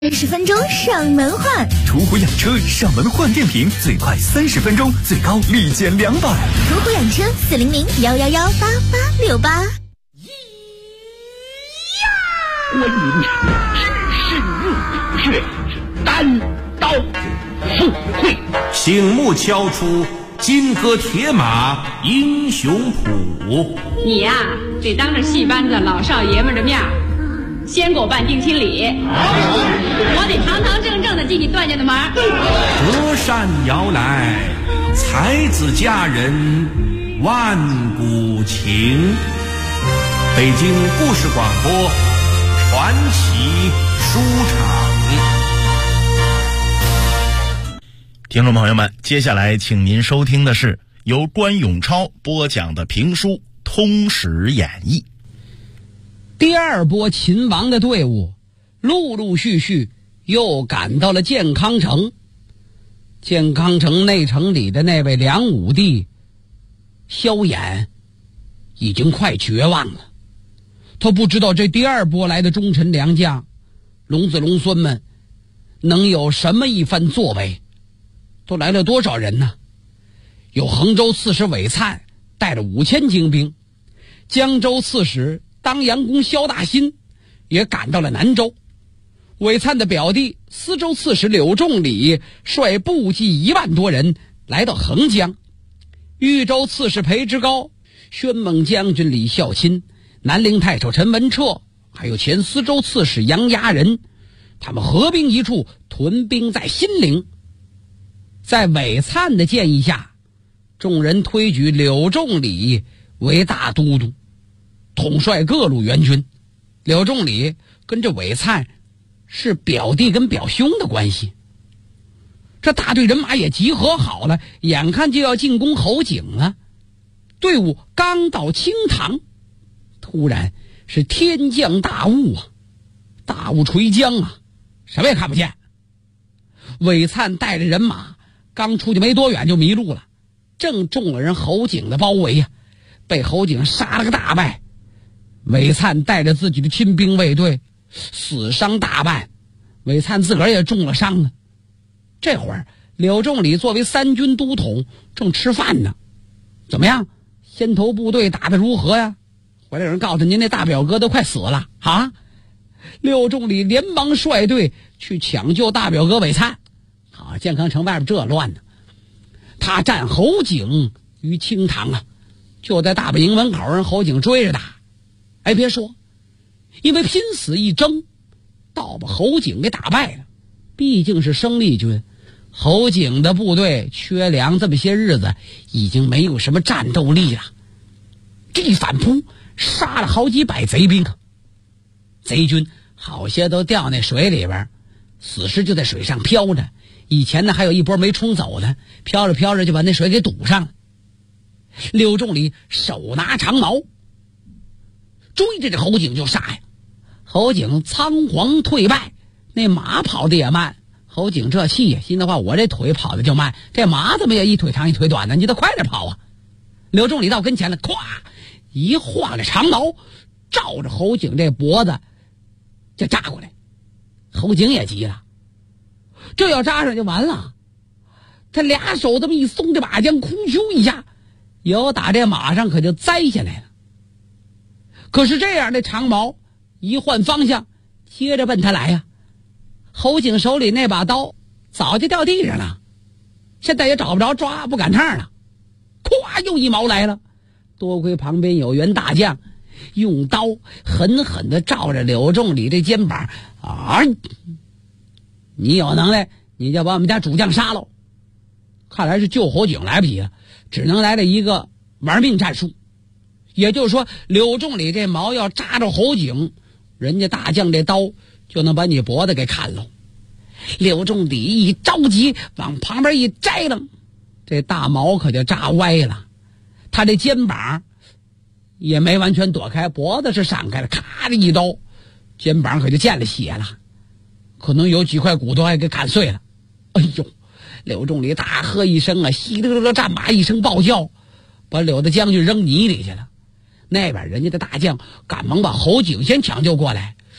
30分钟上门换， 途虎养车上门换电瓶最快30分钟，最高立减200。 途虎养车400-111-8868。 观音是单刀赴会， 醒目敲出金戈铁马英雄谱。 你呀，得当着戏班子老少爷们的面先给我办定亲礼，我得堂堂正正的进你段家的门。 隔山遥来，才子佳人万古情。北京故事广播传奇书场。 听众朋友们，接下来请您收听的是由关永超播讲的评书《通史演义》。 第二波秦王的队伍陆陆续续又赶到了建康城。建康城内城里的那位梁武帝萧衍已经快绝望了，他不知道这第二波来的忠臣良将龙子龙孙们能有什么一番作为。都来了多少人呢？有衡州刺史韦灿带着5000精兵，江州刺史当阳公萧大新也赶到了南州。韦灿的表弟司州刺史柳仲礼率部骑1万多人来到横江。豫州刺史裴之高、宣猛将军李孝钦、南陵太守陈文彻，还有前司州刺史杨牙仁，他们合兵一处，屯兵在新陵。在韦灿的建议下，众人推举柳仲礼为大都督，统帅各路援军。柳仲礼跟这韦灿是表弟跟表兄的关系。这大队人马也集合好了，眼看就要进攻侯景了。队伍刚到清塘，突然是天降大雾啊，大雾垂江啊，什么也看不见。韦灿带着人马刚出去没多远就迷路了，正中了人侯景的包围呀，被侯景杀了个大败。韦灿带着自己的亲兵卫队死伤大半，韦灿自个儿也中了伤了。这会儿柳仲礼作为3军都统正吃饭呢。怎么样，先头部队打得如何呀？回来有人告诉您那大表哥都快死了啊！柳仲礼连忙率队去抢救大表哥韦灿。好，建康城外边这乱呢，他战侯景于清塘啊，就在大本营门口，人侯景追着打。哎，别说，因为拼死一争，倒把侯景给打败了。毕竟是生力军，侯景的部队缺粮，这么些日子已经没有什么战斗力了。这一反扑，杀了好几百贼兵啊！贼军好些都掉那水里边，死尸就在水上飘着。以前呢，还有一波没冲走的，飘着飘着就把那水给堵上了。柳仲礼手拿长矛，追着这侯景就杀呀。侯景仓皇退败，那马跑得也慢。侯景这气呀，心的话，我这腿跑得就慢，这马怎么也一腿长一腿短呢？你得快点跑啊！柳仲礼到跟前了，咵一晃着长矛，照着侯景这脖子就扎过来。侯景也急了，这要扎上就完了。他俩手这么一松，这马缰哭咻一下，由打这马上可就栽下来了。可是这样的长矛一换方向，接着奔他来呀。侯景手里那把刀早就掉地上了，现在也找不着抓，不赶趟了。咵又一矛来了，多亏旁边有员大将用刀狠狠地照着柳仲礼这肩膀啊！你有能耐你就把我们家主将杀了。看来是救侯景来不及了，只能来了一个玩命战术。也就是说，柳仲礼这矛要扎着侯景，人家大将这刀就能把你脖子给砍了。柳仲礼一着急往旁边一摘了，这大矛可就扎歪了，他这肩膀也没完全躲开，脖子是闪开了，咔的一刀，肩膀可就见了血了，可能有几块骨头还给砍碎了。哎呦，柳仲礼大喝一声啊，稀里噜噜战马一声暴叫，把柳大将军扔泥里去了。那边人家的大将赶忙把侯景先抢救过来，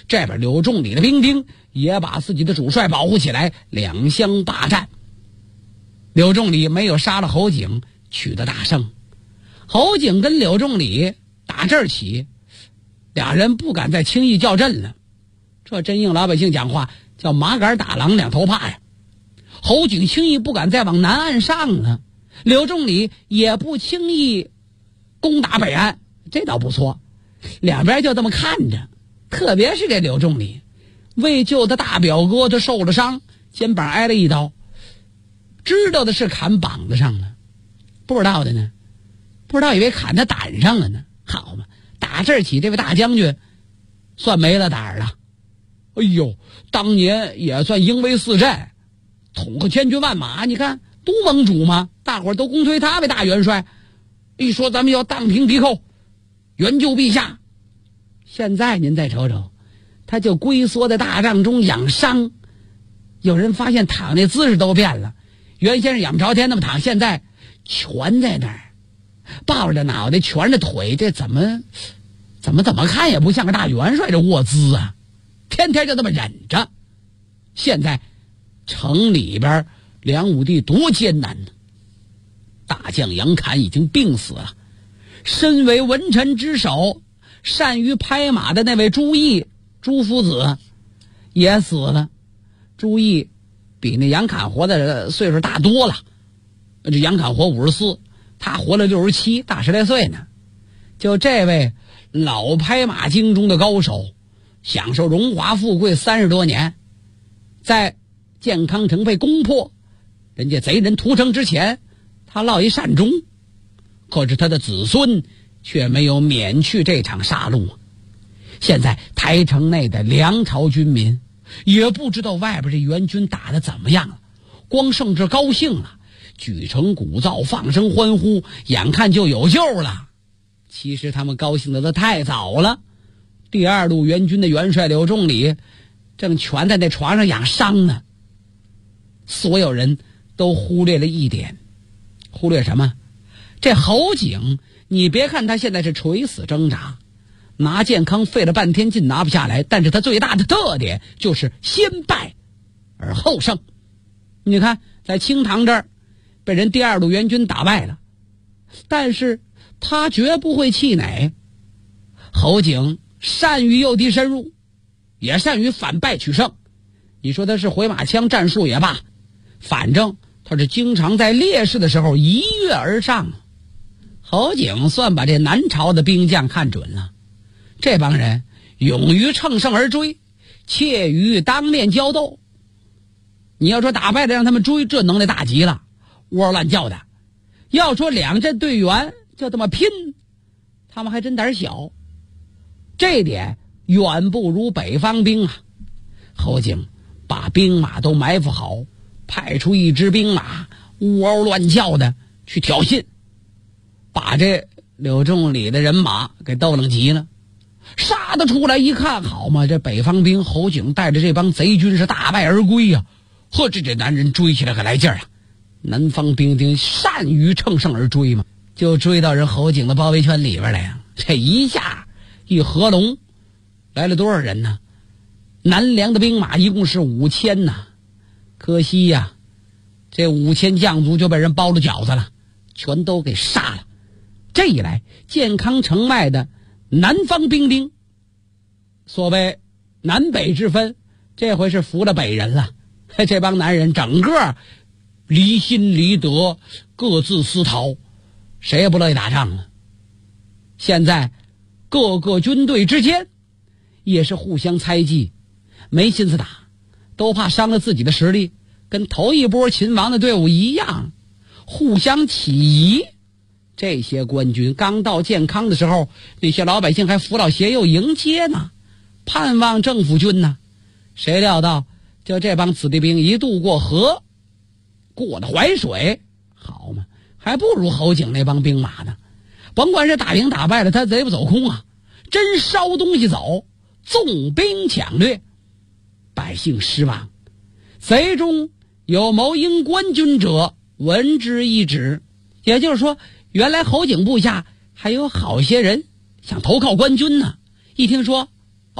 这边柳仲礼的兵丁也把自己的主帅保护起来，两相霸占。柳仲礼没有杀了侯景，取得大胜。侯景跟柳仲礼打这儿起，俩人不敢再轻易较阵了。这真应老百姓讲话，叫麻杆打狼，两头怕呀。侯景轻易不敢再往南岸上了，柳仲礼也不轻易攻打北岸，这倒不错。两边就这么看着，特别是这柳仲礼，为救他大表哥，他受了伤，肩膀挨了一刀，知道的是砍膀子上了，不知道的呢，不知道以为砍他胆上了呢。好嘛，打这儿起，这位大将军算没了胆了。哎呦，当年也算英威四镇，统个千军万马，你看都盟主嘛，大伙儿都公推他为大元帅。一说咱们要荡平敌寇，援救陛下。现在您再瞅瞅，他就龟缩在大帐中养伤。有人发现躺那姿势都变了，原先是仰不朝天那么躺，现在蜷在那儿，抱着脑袋，蜷着腿，这怎么看也不像个大元帅，这卧姿啊，天天就这么忍着。现在城里边梁武帝多艰难呢！大将杨侃已经病死了，身为文臣之首，善于拍马的那位朱毅，朱夫子也死了。朱毅比那杨侃活的岁数大多了，这杨侃活54，他活了67，大10来岁呢。就这位老拍马经中的高手，享受荣华富贵30多年，在建康城被攻破，人家贼人屠城之前，他落一善终，可是他的子孙却没有免去这场杀戮。现在台城内的梁朝军民也不知道外边这援军打得怎么样了，光剩这高兴了，举城鼓噪，放声欢呼，眼看就有救了。其实他们高兴的都太早了。第2路援军的元帅柳仲礼正蜷在那床上养伤呢。所有人都忽略了一点，忽略什么？这侯景，你别看他现在是垂死挣扎，拿建康费了半天劲拿不下来，但是他最大的特点就是先败而后胜。你看在清塘这儿被人第2路援军打败了，但是他绝不会气馁。侯景善于诱敌深入，也善于反败取胜。你说他是回马枪战术也罢，反正他是经常在劣势的时候一跃而上。侯景算把这南朝的兵将看准了，这帮人勇于乘胜而追，怯于当面交斗。你要说打败的让他们追，这能耐大极了，窝乱叫的。要说两阵队员就这么拼，他们还真胆小。这点远不如北方兵啊。侯景把兵马都埋伏好，派出一支兵马呜嗷乱叫的去挑衅，把这柳仲礼的人马给逗愣急了。杀得出来一看，好嘛，这北方兵侯景带着这帮贼军是大败而归呀。呵，这男人追起来可来劲儿啊！南方兵丁善于乘胜而追嘛，就追到人侯景的包围圈里边来呀。这一下一合拢，来了多少人呢？南梁的兵马一共是5000呐，可惜呀，这5000将卒就被人包了饺子了，全都给杀了。这一来，建康城外的南方兵丁，所谓南北之分，这回是服了北人了。这帮男人整个离心离德，各自私逃，谁也不乐意打仗了。现在各个军队之间也是互相猜忌，没心思打，都怕伤了自己的实力，跟头一波秦王的队伍一样，互相起疑。这些官军刚到建康的时候，那些老百姓还扶老携幼迎接呢，盼望政府军呢。谁料到就这帮子弟兵一渡过河，过了淮水，好嘛，还不如侯景那帮兵马呢。甭管是打赢打败了，他贼不走空啊，真烧东西走，纵兵抢掠，百姓失望。贼中有谋应官军者，闻之一止。也就是说，原来侯景部下还有好些人想投靠官军呢。一听说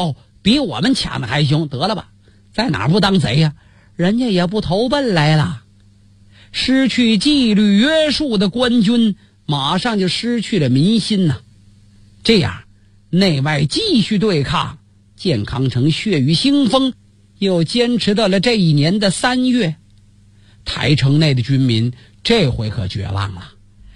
比我们抢的还凶，得了吧，在哪儿不当贼呀？人家也不投奔来了。失去纪律约束的官军马上就失去了民心呐。这样内外继续对抗，建康城血雨腥风，又坚持到了这一年的3月。台城内的军民这回可绝望了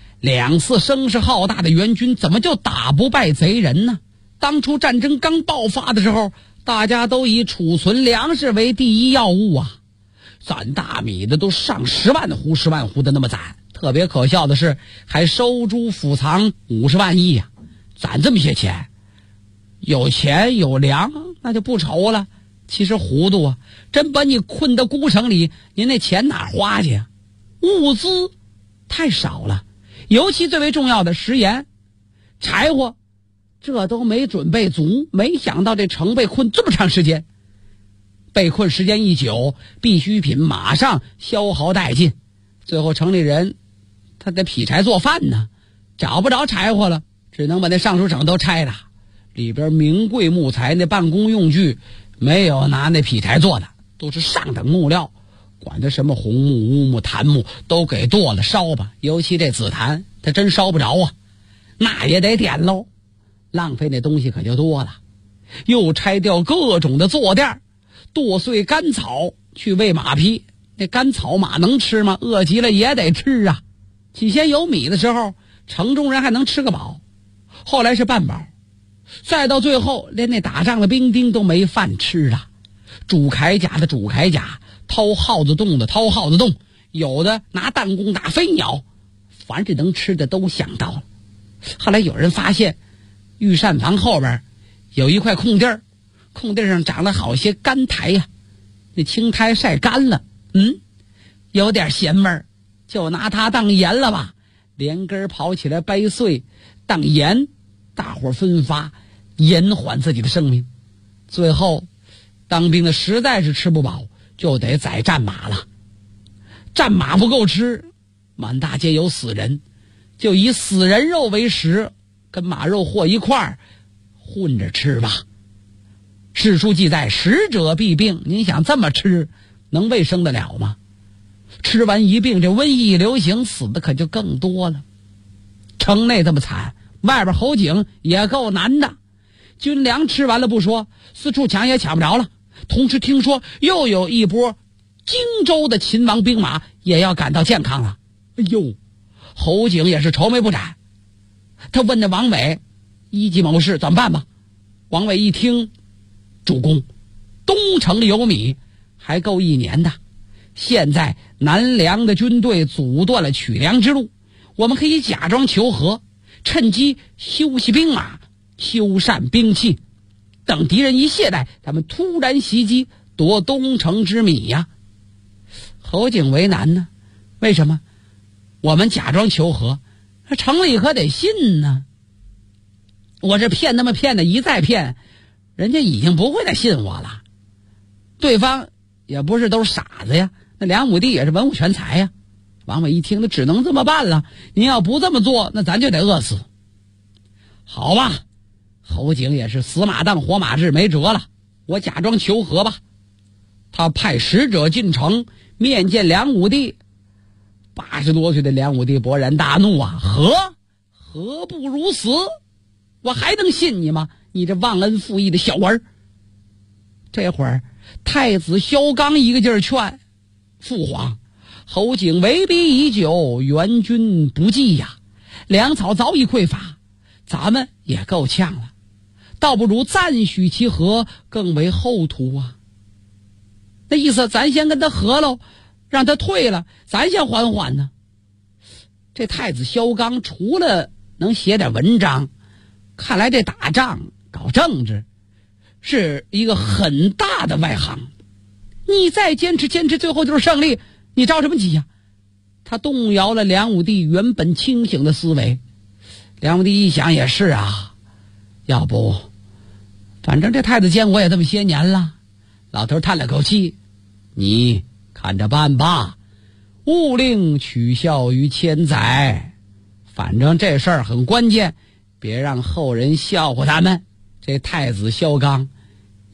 ，2次声势浩大的援军怎么就打不败贼人呢？当初战争刚爆发的时候，大家都以储存粮食为第一要务啊，攒大米的都上10万户的那么攒，特别可笑的是还收租府藏50万亿啊，攒这么些钱，有钱有粮那就不愁了。其实糊涂啊，真把你困到孤城里，您那钱哪花去啊？物资太少了，尤其最为重要的食盐、柴火，这都没准备足。没想到这城被困这么长时间，被困时间一久，必需品马上消耗殆尽，最后城里人他得劈柴做饭呢，找不着柴火了，只能把那上书省都拆了，里边名贵木材那办公用具没有拿那劈柴做的，都是上等木料，管它什么红木、乌木、檀木都给剁了烧吧。尤其这紫檀它真烧不着啊，那也得点喽，浪费那东西可就多了。又拆掉各种的坐垫，剁碎干草去喂马匹，那干草马能吃吗？饿极了也得吃啊。起先有米的时候，城中人还能吃个饱，后来是半饱，再到最后连那打仗的兵丁都没饭吃了，煮铠甲的煮铠甲，掏耗子洞的掏耗子洞，有的拿弹弓打飞鸟，凡是能吃的都想到了。后来有人发现御膳房后边有一块空地儿，空地上长了好些干苔呀，那青苔晒干了，有点咸味儿，就拿它当盐了吧，连根跑起来掰碎当盐，大伙分发延缓自己的生命。最后当兵的实在是吃不饱，就得宰战马了。战马不够吃，满大街有死人，就以死人肉为食，跟马肉和一块儿混着吃吧。史书记载，食者必病，您想这么吃能卫生得了吗？吃完一病，这瘟疫一流行，死的可就更多了。城内这么惨，外边侯景也够难的，军粮吃完了不说，四处抢也抢不着了。同时听说又有一波荆州的秦王兵马也要赶到建康了。哎呦，侯景也是愁眉不展，他问那王伟一级谋士怎么办吧。王伟一听，主公，东城里有米还够1年的，现在南梁的军队阻断了取粮之路，我们可以假装求和，趁机休息兵马，修缮兵器，等敌人一懈怠，他们突然袭击，夺东城之米呀。侯景为难呢，为什么？我们假装求和，城里可得信呢。我这骗他们骗的一再骗，人家已经不会再信我了。对方也不是都是傻子呀，那梁武帝也是文武全才呀。王伟一听，那只能这么办了，您要不这么做，那咱就得饿死。好吧，侯景也是死马当活马治，没辙了，我假装求和吧。他派使者进城面见梁武帝。80多岁的梁武帝勃然大怒啊，何不如死？我还能信你吗？你这忘恩负义的小儿。这会儿太子萧纲一个劲儿劝父皇，侯景为逼已久，援军不济呀，粮草早已匮乏，咱们也够呛了，倒不如暂许其和，更为后图啊。那意思咱先跟他和喽，让他退了，咱先缓缓呢。这太子萧纲除了能写点文章，看来这打仗搞政治是一个很大的外行。你再坚持，最后就是胜利，你着什么急呀？他动摇了梁武帝原本清醒的思维。梁武帝一想也是啊，要不反正这太子监我也这么些年了。老头叹了口气，你看着办吧，勿令取笑于千载，反正这事儿很关键，别让后人笑话他们。这太子萧纲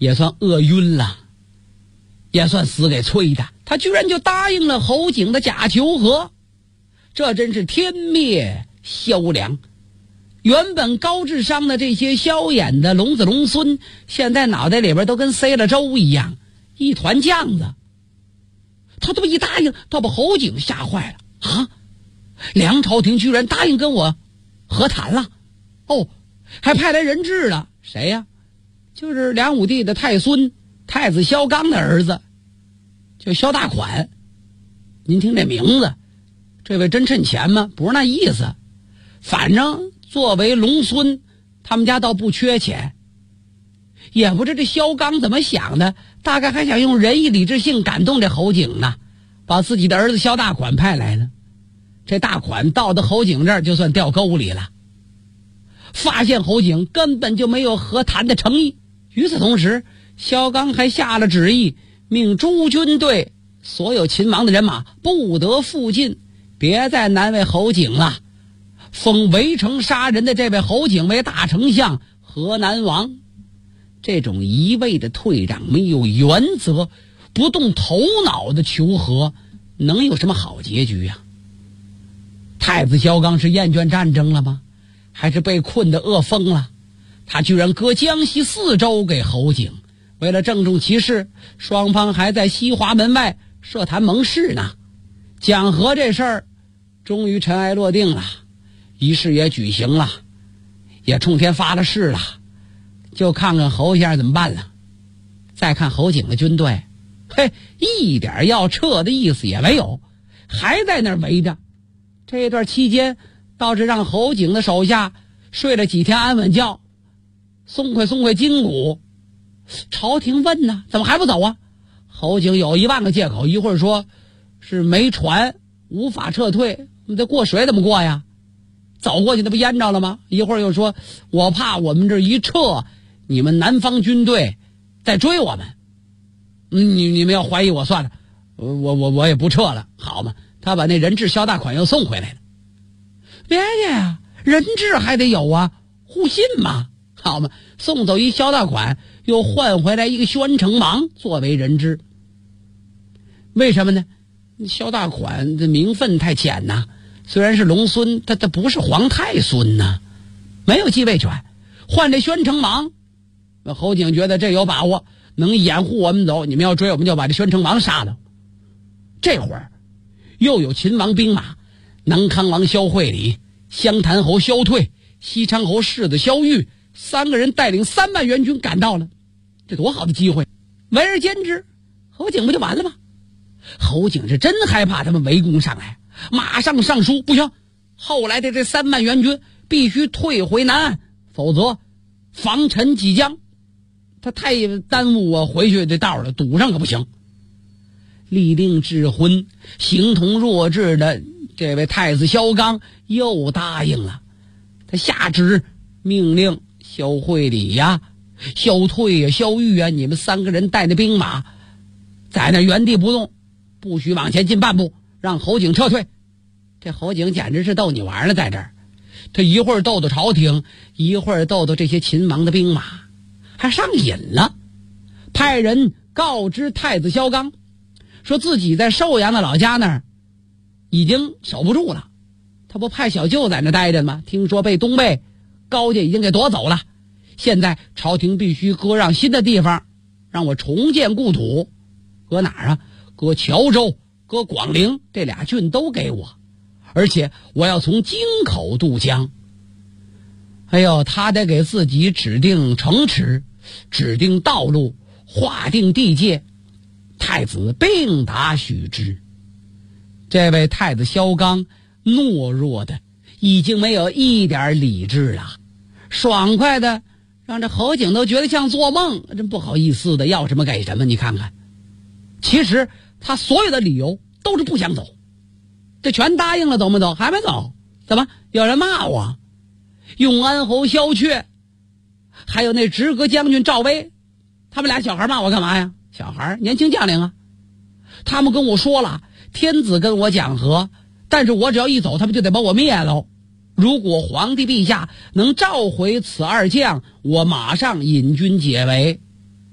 也算饿晕了，也算死给催的。他居然就答应了侯景的假求和，这真是天灭萧梁。原本高智商的这些萧衍的龙子龙孙，现在脑袋里边都跟塞了粥一样，一团酱子。他这么一答应，倒把侯景吓坏了啊！梁朝廷居然答应跟我和谈了，哦，还派来人质了。谁呀？就是梁武帝的太孙太子萧纲的儿子，叫萧大款。您听这名字，这位真趁钱吗？不是那意思。反正作为龙孙，他们家倒不缺钱。也不知这萧纲怎么想的，大概还想用仁义礼智信感动这侯景呢，把自己的儿子萧大款派来了。这大款到的侯景这儿就算掉沟里了，发现侯景根本就没有和谈的诚意。与此同时，萧纲还下了旨意，命诸军队所有秦王的人马不得附近，别再难为侯景了，封围城杀人的这位侯景为大丞相、河南王。这种一味的退让、没有原则、不动头脑的求和，能有什么好结局呀？太子萧纲是厌倦战争了吗？还是被困得饿疯了？他居然割江西4州给侯景，为了郑重其事，双方还在西华门外设坛盟誓呢。讲和这事儿终于尘埃落定了，仪式也举行了，也冲天发了誓了，就看看侯先生怎么办了。再看侯景的军队，嘿，一点要撤的意思也没有，还在那儿围着。这段期间倒是让侯景的手下睡了几天安稳觉，松快筋骨。朝廷问呢，怎么还不走啊？侯景有10000个借口，一会儿说是没船无法撤退，你这过水怎么过呀？走过去那不淹着了吗？一会儿又说我怕我们这一撤，你们南方军队再追我们，你们要怀疑我算了，我也不撤了，好吗？他把那人质萧大款又送回来了。别介呀，人质还得有啊，互信嘛，好吗？送走一萧大款，又换回来一个宣城王作为人质。为什么呢？萧大款的名分太浅呐，虽然是龙孙，他不是皇太孙呐，没有继位权。换这宣城王，侯景觉得这有把握，能掩护我们走，你们要追我们就把这宣城王杀了。这会儿又有秦王兵马，南康王萧惠礼、湘潭侯萧退、西昌侯世子萧玉3个人带领3万援军赶到了。这多好的机会，围而歼之，侯景不就完了吗？侯景是真害怕他们围攻上来，马上上书，不行，后来的这3万援军必须退回南岸，否则防尘即将。他太耽误我回去这道了，堵上可不行。立令智昏、形同弱智的这位太子萧纲又答应了，他下旨命令萧惠礼呀、萧退呀、萧玉啊，你们3个人带着兵马在那原地不动，不许往前进半步，让侯景撤退。这侯景简直是逗你玩了，在这儿他一会儿逗逗朝廷，一会儿逗逗这些秦王的兵马，还上瘾了。派人告知太子萧纲，说自己在寿阳的老家那儿已经守不住了，他不派小舅在那待着吗？听说被东魏高家已经给夺走了，现在朝廷必须割让新的地方，让我重建故土。搁哪儿啊？搁谯州、搁广陵，这俩郡都给我，而且我要从京口渡江。哎呦，他得给自己指定城池，指定道路，划定地界。太子并答许之。这位太子萧纲懦弱的已经没有一点理智了，爽快的让这侯景都觉得像做梦，真不好意思的，要什么给什么。你看看，其实他所有的理由都是不想走，这全答应了，走没走？还没走。怎么有人骂我？永安侯萧阙还有那直阁将军赵威，他们俩小孩骂我干嘛呀？小孩年轻将领啊，他们跟我说了，天子跟我讲和，但是我只要一走，他们就得把我灭了。如果皇帝陛下能召回此2将，我马上引军解围。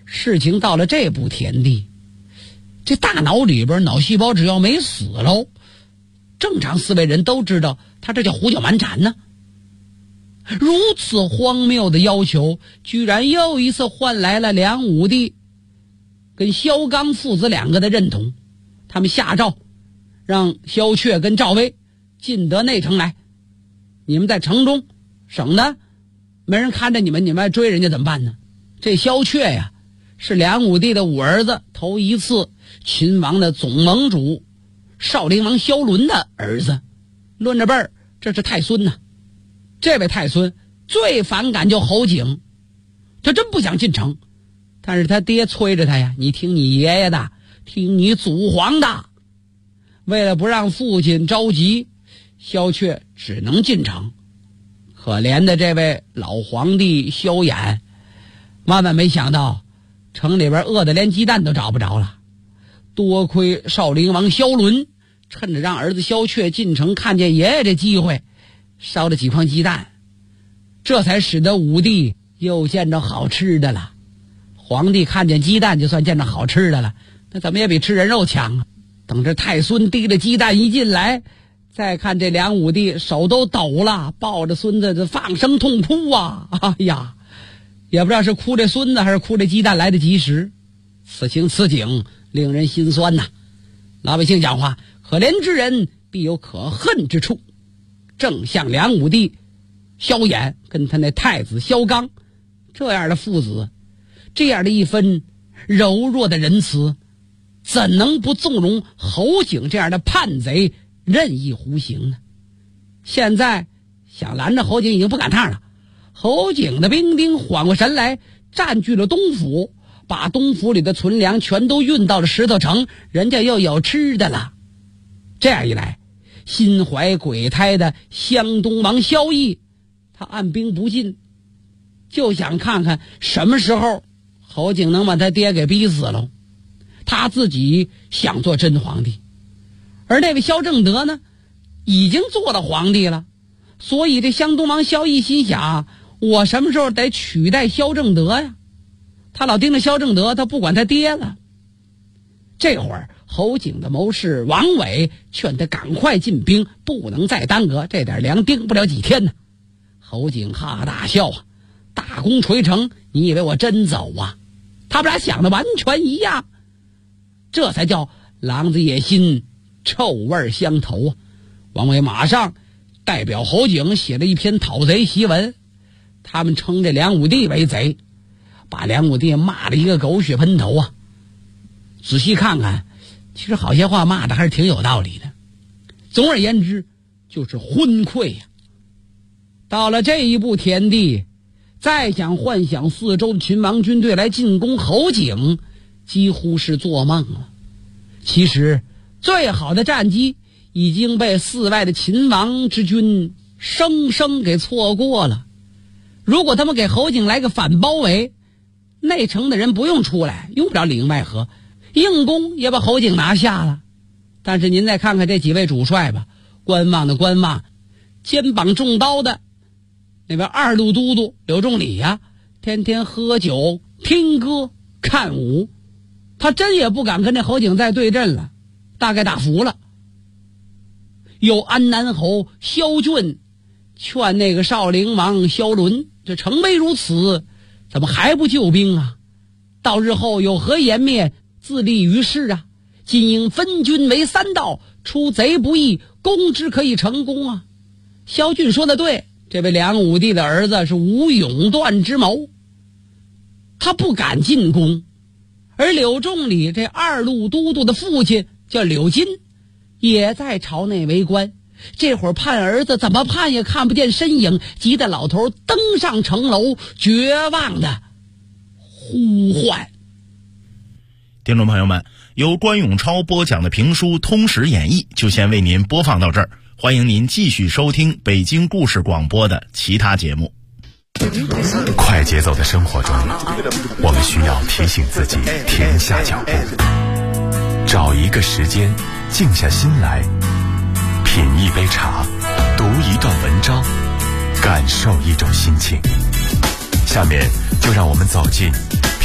事情到了这步田地，这大脑里边脑细胞只要没死喽，正常思维人都知道他这叫胡搅蛮缠呢。如此荒谬的要求，居然又一次换来了梁武帝跟萧纲父子两个的认同。他们下诏让萧阙跟赵薇进得内城来，你们在城中省得没人看着你们还追人家怎么办呢？这萧阙呀，是梁武帝的五儿子头一次秦王的总盟主少陵王萧伦的儿子，论着辈儿这是太孙呐。这位太孙最反感就侯景，他真不想进城，但是他爹催着他呀，你听你爷爷的，听你祖皇的。为了不让父亲着急，萧阙只能进城。可怜的这位老皇帝萧衍，万万没想到城里边饿得连鸡蛋都找不着了。多亏少陵王萧伦趁着让儿子萧阙进城看见爷爷这机会，烧了几筐鸡蛋，这才使得武帝又见着好吃的了。皇帝看见鸡蛋就算见着好吃的了，那怎么也比吃人肉强啊。等着太孙提着鸡蛋一进来，再看这梁武帝手都抖了，抱着孙子就放声痛哭啊！哎呀，也不知道是哭这孙子还是哭这鸡蛋来得及时。此情此景令人心酸呐。老百姓讲话，可怜之人必有可恨之处。正像梁武帝萧衍跟他那太子萧纲这样的父子，这样的一分柔弱的仁慈，怎能不纵容侯景这样的叛贼任意胡行呢？现在想拦着侯景已经不赶趟了。侯景的兵丁缓过神来，占据了东府，把东府里的存粮全都运到了石头城，人家又有吃的了。这样一来，心怀鬼胎的湘东王萧绎，他按兵不进，就想看看什么时候侯景能把他爹给逼死了。他自己想做真皇帝，而那位萧正德呢，已经做了皇帝了。所以这湘东王萧绎心想，我什么时候得取代萧正德呀？他老盯着萧正德，他不管他爹了。这会儿侯景的谋士王伟劝他赶快进兵，不能再耽搁，这点粮盯不了几天呢。侯景哈哈大笑啊，大功垂成，你以为我真走啊？他们俩想的完全一样，这才叫狼子野心，臭味相投啊！王伟马上代表侯景写了一篇讨贼檄文，他们称这梁武帝为贼，把梁武帝骂了一个狗血喷头啊！仔细看看，其实好些话骂的还是挺有道理的。总而言之，就是昏聩呀。到了这一步田地，再想幻想四周的秦王军队来进攻侯景，几乎是做梦了。其实最好的战机已经被四外的秦王之军生生给错过了。如果他们给侯景来个反包围，内城的人不用出来，用不着里应外合，硬攻也把侯景拿下了。但是您再看看这几位主帅吧，观望的观望，肩膀中刀的那边二路都督柳仲礼呀，天天喝酒听歌看舞，他真也不敢跟这侯景再对阵了，大概打服了。有安南侯萧俊劝那个少陵王萧伦，这城危如此，怎么还不救兵啊？到日后有何颜面自立于世啊？今应分军为三道，出贼不意，攻之可以成功啊！萧俊说的对，这位梁武帝的儿子是无勇断之谋，他不敢进攻。而柳仲礼这二路都督的父亲叫柳金，也在朝内为官，这会儿盼儿子怎么盼也看不见身影，急得老头登上城楼，绝望的呼唤。 听众朋友们，由关永超播讲的评书《通史演义》就先为您播放到这儿，欢迎您继续收听北京故事广播的其他节目。 快节奏的生活中，我们需要提醒自己停下脚步，找一个时间静下心来，品一杯茶，读一段文章，感受一种心情。下面就让我们走进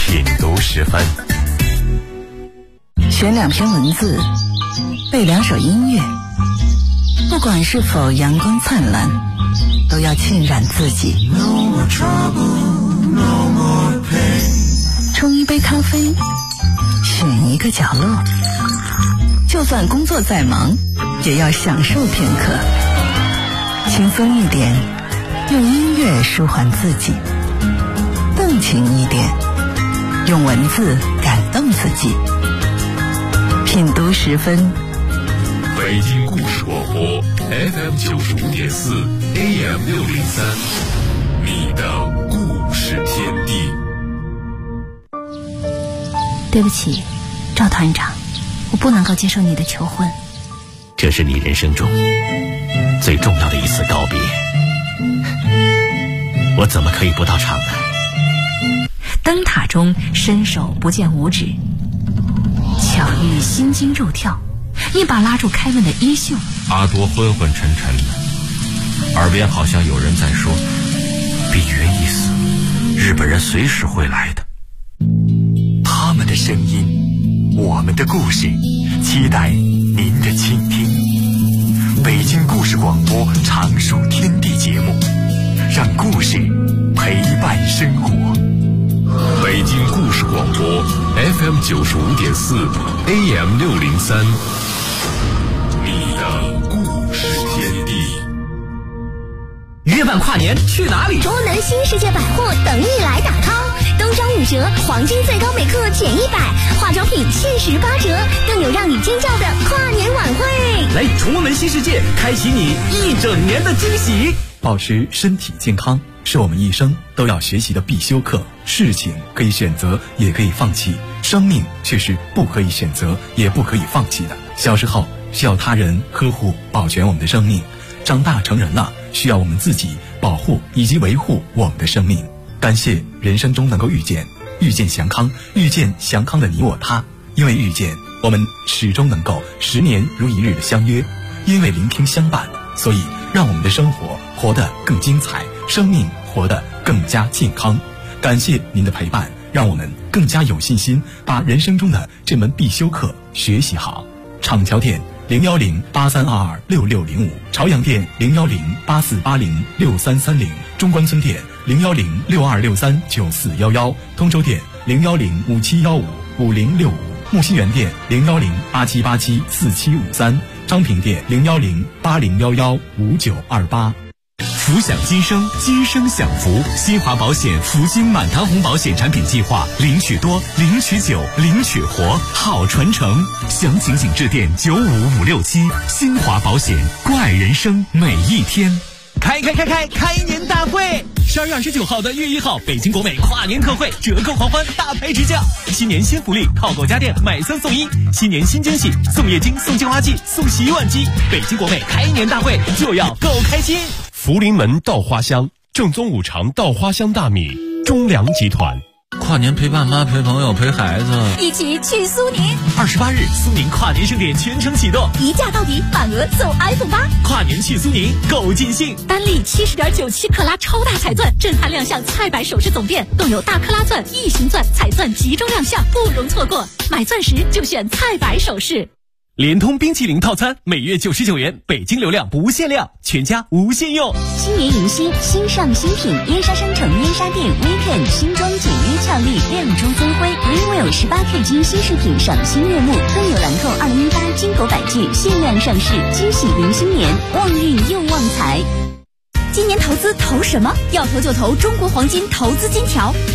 品读十分。 选2篇文字，背2首音乐，不管是否阳光灿烂，都要浸染自己。冲一杯咖啡，选一个角落，就算工作再忙，也要享受片刻。轻松一点，用音乐舒缓自己；动情一点，用文字感动自己。品读十分， 北京故事广播 FM 95.4 AM 603，你的故事天地。 对不起，赵团长，我不能够接受你的求婚。 这是你人生中最重要的一次告别，我怎么可以不到场呢？ 灯塔中伸手不见五指，巧遇心惊肉跳，一把拉住凯文的衣袖。 阿多昏昏沉沉的，耳边好像有人在说：比约一死，日本人随时会来的。 他们的声音，我们的故事，期待您的倾听。北京故事广播常书天地节目，让故事陪伴生活。 北京故事广播 FM 95.4 AM 603，你的故事天地。 约伴跨年去哪里？ 中南新世界百货等你来打 call， 冬装5折，黄金最高每克减100，化妆品限时8折，更有让你尖叫的跨年晚会。 来崇文新世界，开启你1整年的惊喜。 保持身体健康是我们一生都要学习的必修课。事情可以选择，也可以放弃，生命却是不可以选择，也不可以放弃的。小时候需要他人呵护保全我们的生命，长大成人了，需要我们自己保护以及维护我们的生命。感谢人生中能够遇见祥康，遇见祥康的你我他。因为遇见，我们始终能够10年如一日的相约；因为聆听相伴，所以让我们的生活活得更精彩，生命活得更加健康。感谢您的陪伴，让我们更加有信心把人生中的这门必修课学习好。厂桥店01083226605，朝阳店01084806330，中关村店01062639411，通州店01057155065，木樨园店01087874753，昌平店01080115928。 福享今生，今生享福。新华保险福金满堂红保险产品计划，领取多，领取久，领取活，好传承。详情请致电95567。新华保险，怪人生每一天。开年大会！12月29号的1月1号，北京国美跨年特惠，折扣狂欢，大牌直降。新年新福利，靠购家电买3送1，新年新惊喜，送液晶，送净化器，送洗碗机。北京国美开年大会就要够开心！ 福临门稻花香，正宗5常稻花香大米，中粮集团。 跨年陪爸妈，陪朋友，陪孩子， 一起去苏宁。 28日，苏宁跨年盛典全程启动， 一价到底，满额送 iPhone 8。 跨年去苏宁，够尽兴！ 单利70.97克拉超大彩钻震撼亮相菜百首饰总店，更有大克拉钻、异形钻、彩钻集中亮相，不容错过。买钻石就选菜百首饰。 联通冰淇淋套餐每月99元，北京流量不限量，全家无限用。 新年迎新，新上新品，燕莎商城燕莎店 Weekend 新装简约俏丽，亮珠增辉 Greenwell 18K 金新饰品赏心悦目，更有兰蔻2018金狗百具限量上市，惊喜迎新年，旺运又旺财。今年投资投什么？要投就投中国黄金投资金条。